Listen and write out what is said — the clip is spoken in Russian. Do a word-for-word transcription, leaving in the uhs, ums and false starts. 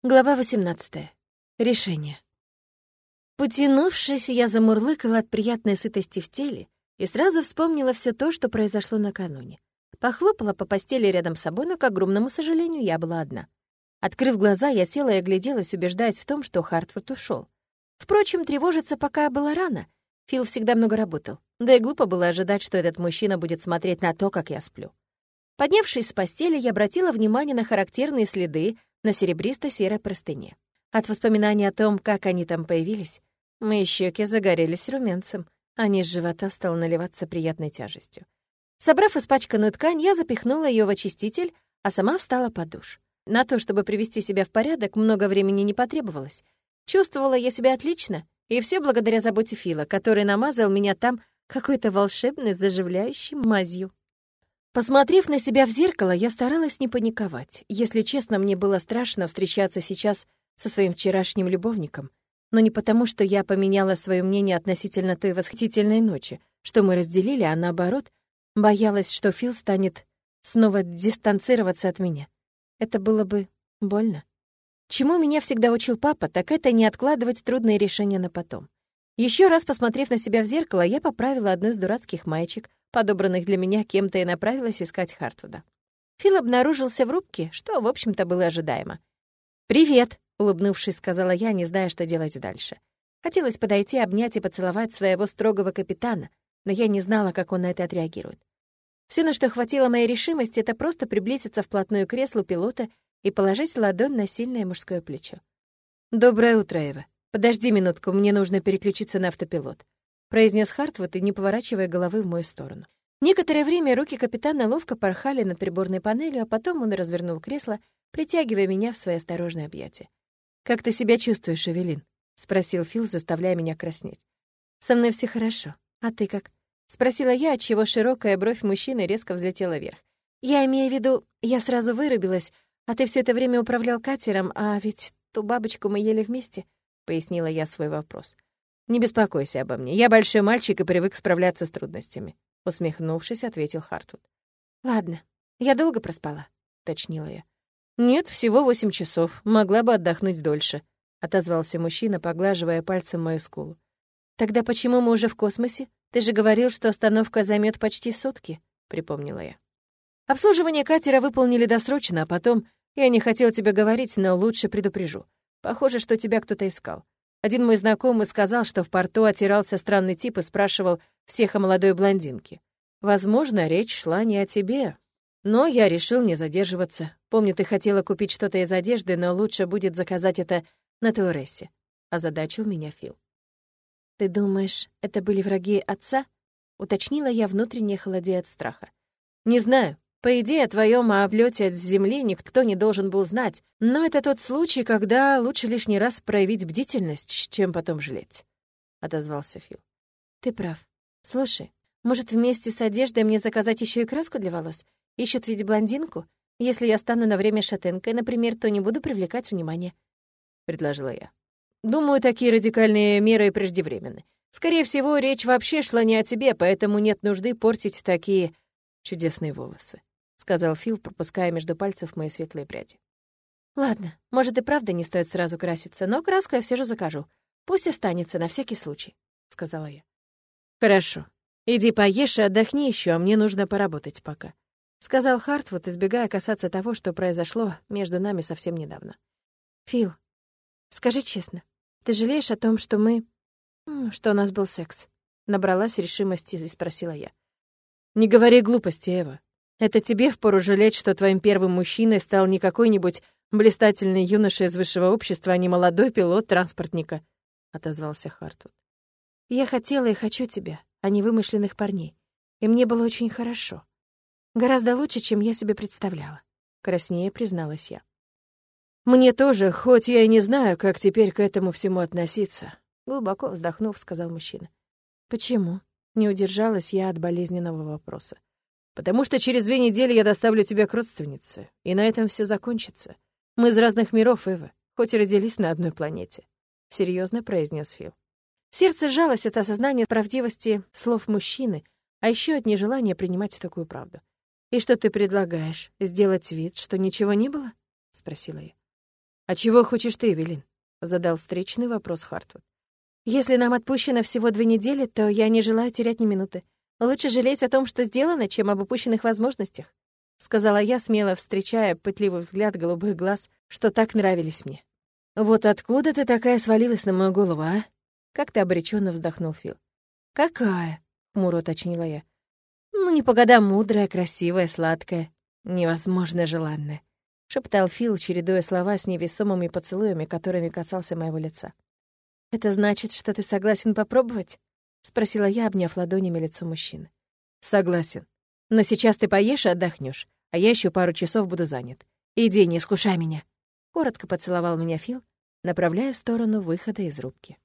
Глава восемнадцатая. Решение. Потянувшись, я замурлыкала от приятной сытости в теле и сразу вспомнила все то, что произошло накануне. Похлопала по постели рядом с собой, но, к огромному сожалению, я была одна. Открыв глаза, я села и огляделась, убеждаясь в том, что Хартфорд ушел. Впрочем, тревожиться пока было рано. Фил всегда много работал. Да и глупо было ожидать, что этот мужчина будет смотреть на то, как я сплю. Поднявшись с постели, я обратила внимание на характерные следы на серебристо-серой простыне. От воспоминаний о том, как они там появились, мои щеки загорелись румянцем, а низ живота стал наливаться приятной тяжестью. Собрав испачканную ткань, я запихнула ее в очиститель, а сама встала под душ. На то, чтобы привести себя в порядок, много времени не потребовалось. Чувствовала я себя отлично, и все благодаря заботе Фила, который намазал меня там какой-то волшебной заживляющей мазью. Посмотрев на себя в зеркало, я старалась не паниковать. Если честно, мне было страшно встречаться сейчас со своим вчерашним любовником, но не потому, что я поменяла свое мнение относительно той восхитительной ночи, что мы разделили, а наоборот, боялась, что Фил станет снова дистанцироваться от меня. Это было бы больно. Чему меня всегда учил папа, так это не откладывать трудные решения на потом. Еще раз посмотрев на себя в зеркало, я поправила одну из дурацких маечек, подобранных для меня кем-то, и направилась искать Хартвуда. Фил обнаружился в рубке, что, в общем-то, было ожидаемо. «Привет!» — улыбнувшись, сказала я, не зная, что делать дальше. Хотелось подойти, обнять и поцеловать своего строгого капитана, но я не знала, как он на это отреагирует. Все, на что хватило моей решимости, это просто приблизиться вплотную к креслу пилота и положить ладонь на сильное мужское плечо. «Доброе утро, Эва. Подожди минутку, мне нужно переключиться на автопилот», произнес Хартвуд и не поворачивая головы в мою сторону. Некоторое время руки капитана ловко порхали над приборной панелью, а потом он развернул кресло, притягивая меня в свои осторожные объятия. «Как ты себя чувствуешь, Эвелин?» — спросил Фил, заставляя меня краснеть. «Со мной все хорошо. А ты как?» — спросила я, отчего широкая бровь мужчины резко взлетела вверх. «Я имею в виду, я сразу вырубилась, а ты все это время управлял катером, а ведь ту бабочку мы ели вместе», — пояснила я свой вопрос. «Не беспокойся обо мне. Я большой мальчик и привык справляться с трудностями», — усмехнувшись, ответил Хартвуд. «Ладно. Я долго проспала?» — уточнила я. «Нет, всего восемь часов. Могла бы отдохнуть дольше», — отозвался мужчина, поглаживая пальцем мою скулу. «Тогда почему мы уже в космосе? Ты же говорил, что остановка займет почти сутки», — припомнила я. «Обслуживание катера выполнили досрочно, а потом... Я не хотел тебе говорить, но лучше предупрежу. Похоже, что тебя кто-то искал. Один мой знакомый сказал, что в порту отирался странный тип и спрашивал всех о молодой блондинке. Возможно, речь шла не о тебе. Но я решил не задерживаться. Помню, ты хотела купить что-то из одежды, но лучше будет заказать это на Туарессе», — озадачил меня Фил. «Ты думаешь, это были враги отца?» — уточнила я, внутренне холодея от страха. «Не знаю. По идее, о твоем облете от земли никто не должен был знать, но это тот случай, когда лучше лишний раз проявить бдительность, чем потом жалеть», — отозвался Фил. «Ты прав. Слушай, может, вместе с одеждой мне заказать еще и краску для волос? Ищут ведь блондинку. Если я стану на время шатенкой, например, то не буду привлекать внимание», — предложила я. «Думаю, такие радикальные меры преждевременны. Скорее всего, речь вообще шла не о тебе, поэтому нет нужды портить такие чудесные волосы», — сказал Фил, пропуская между пальцев мои светлые пряди. «Ладно, может, и правда не стоит сразу краситься, но краску я все же закажу. Пусть останется на всякий случай», — сказала я. «Хорошо. Иди поешь и отдохни еще, а мне нужно поработать пока», — сказал Хартвуд, избегая касаться того, что произошло между нами совсем недавно. «Фил, скажи честно, ты жалеешь о том, что мы... что у нас был секс?» — набралась решимости и спросила я. «Не говори глупости, Эва. Это тебе впору жалеть, что твоим первым мужчиной стал не какой-нибудь блистательный юноша из высшего общества, а не молодой пилот транспортника», — отозвался Хартвуд. «Я хотела и хочу тебя, а не вымышленных парней. И мне было очень хорошо. Гораздо лучше, чем я себе представляла», — краснее призналась я. «Мне тоже, хоть я и не знаю, как теперь к этому всему относиться», — глубоко вздохнув, сказал мужчина. «Почему?» — не удержалась я от болезненного вопроса. «Потому что через две недели я доставлю тебя к родственнице, и на этом все закончится. Мы из разных миров, Эва, хоть и родились на одной планете», — серьезно произнес Фил. Сердце сжалось от осознания правдивости слов мужчины, а еще от нежелания принимать такую правду. «И что ты предлагаешь? Сделать вид, что ничего не было?» — спросила я. «А чего хочешь ты, Эвелин?» — задал встречный вопрос Хартвуд. «Если нам отпущено всего две недели, то я не желаю терять ни минуты. Лучше жалеть о том, что сделано, чем об упущенных возможностях», — сказала я, смело встречая пытливый взгляд голубых глаз, что так нравились мне. «Вот откуда ты такая свалилась на мою голову, а?» — как-то обреченно вздохнул Фил. «Какая?» — хмуро уточнила я. «Ну, не по годам мудрая, красивая, сладкая, невозможно желанная», — шептал Фил, чередуя слова с невесомыми поцелуями, которыми касался моего лица. «Это значит, что ты согласен попробовать?» — спросила я, обняв ладонями лицо мужчины. «Согласен. Но сейчас ты поешь и отдохнешь, а я еще пару часов буду занят. Иди, не искушай меня». Коротко поцеловал меня Фил, направляя в сторону выхода из рубки.